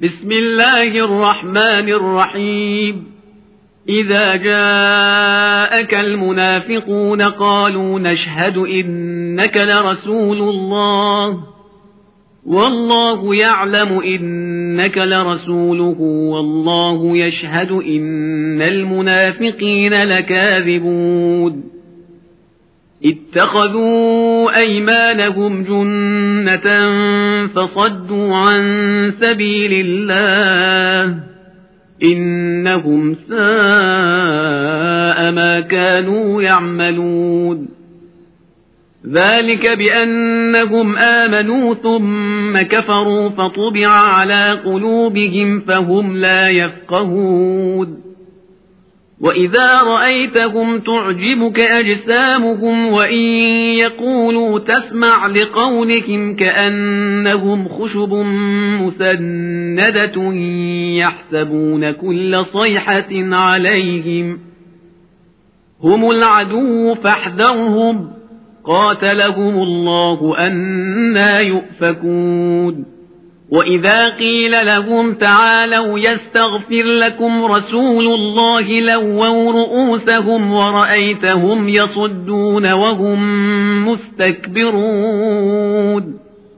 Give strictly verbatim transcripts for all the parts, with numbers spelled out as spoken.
بسم الله الرحمن الرحيم إذا جاءك المنافقون قالوا نشهد إنك لرسول الله والله يعلم إنك لرسوله والله يشهد إن المنافقين لكاذبون اتخذوا أيمانهم جنة فصدوا عن سبيل الله إنهم ساء ما كانوا يعملون ذلك بأنهم آمنوا ثم كفروا فطبع على قلوبهم فهم لا يفقهون وإذا رأيتهم تعجبك أجسامهم وإن يقولوا تسمع لقولهم كأنهم خشب مسندة يحسبون كل صيحة عليهم هم العدو فاحذرهم قاتلهم الله أنى يؤفكون وإذا قيل لهم تعالوا يستغفر لكم رسول الله لووا رؤوسهم ورأيتهم يصدون وهم مستكبرون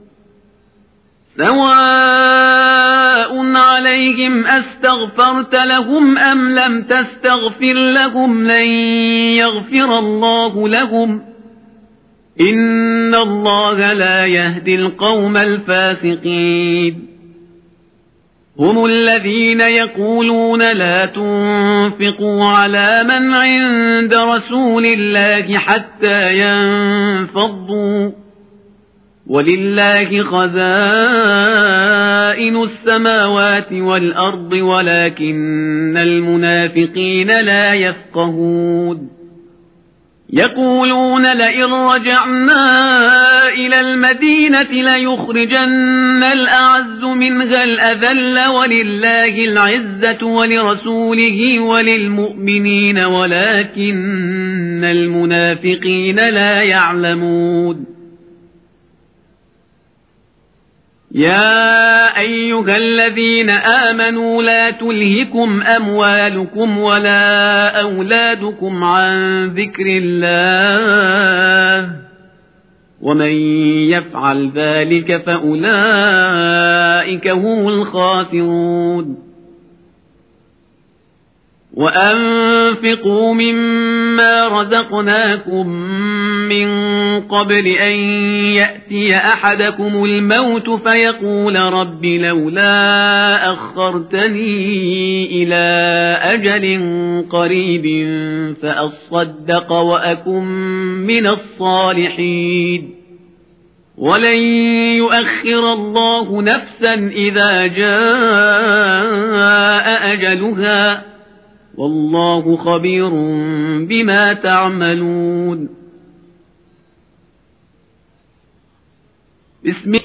سواء عليهم أستغفرت لهم أم لم تستغفر لهم لن يغفر الله لهم إن الله لا يهدي القوم الفاسقين هم الذين يقولون لا تنفقوا على من عند رسول الله حتى ينفضوا ولله خزائن السماوات والأرض ولكن المنافقين لا يفقهون يقولون لئن رجعنا إلى المدينة ليخرجن الأعز منها الأذل ولله العزة ولرسوله وللمؤمنين ولكن المنافقين لا يعلمون يا أيها الذين آمنوا لا تلهكم أموالكم ولا أولادكم عن ذكر الله ومن يفعل ذلك فأولئك هم الخاسرون وأنفقوا مما رزقناكم من قبل أن يأتي أحدكم الموت فيقول رب لولا أخرتني إلى أجل قريب فأصدق وأكن من الصالحين ولن يؤخر الله نفسا إذا جاء أجلها والله خبير بما تعملون بسم